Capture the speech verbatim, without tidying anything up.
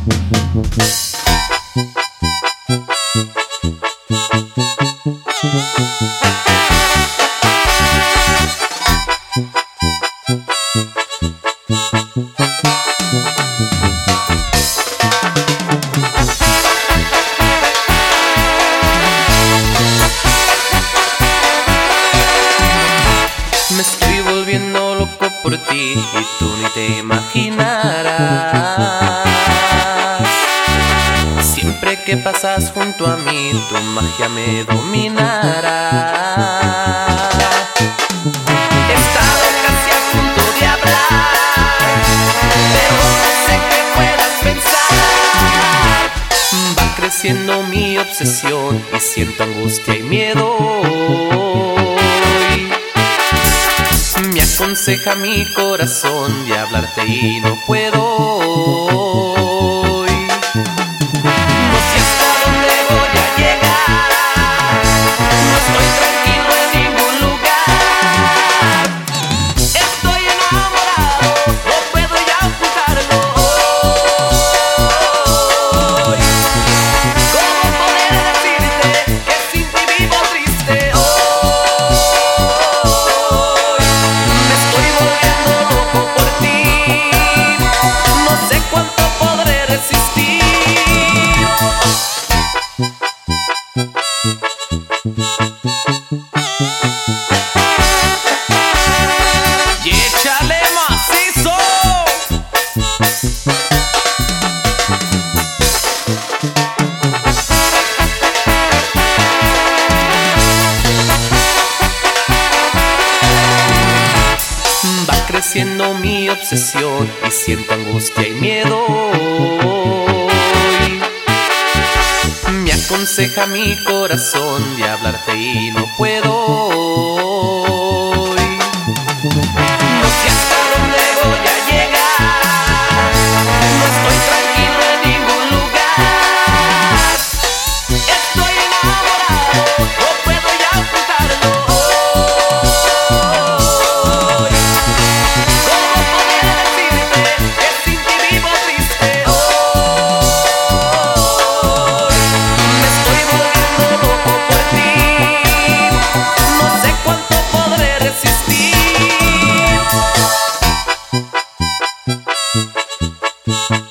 Me estoy volviendo loco por ti y tú ni te imaginarás. Siempre que pasas junto a mí, tu magia me dominará. He estado casi a punto de hablar, pero no sé qué puedas pensar. Va creciendo mi obsesión y siento angustia y miedo. Me aconseja mi corazón de hablarte y no puedo hoy. No sé hasta dónde voy a llegar, no estoy tranquilo en ningún lugar. Estoy enamorado, no puedo ya ocultarlo hoy. ¿Cómo poder decirte que sin ti vivo triste hoy? Y échale macizo. Va creciendo mi obsesión y siento angustia y miedo. Me aconseja mi corazón de hablarte y no puedo hoy. No sé hasta dónde voy a llegar, no estoy tranquilo en ningún lugar. Estoy enamorado, no puedo ya ocultarlo hoy. ¿Cómo poder decirte que sin ti vivo triste hoy? Me estoy volviendo loco por ti, no sé cuánto podré resistir.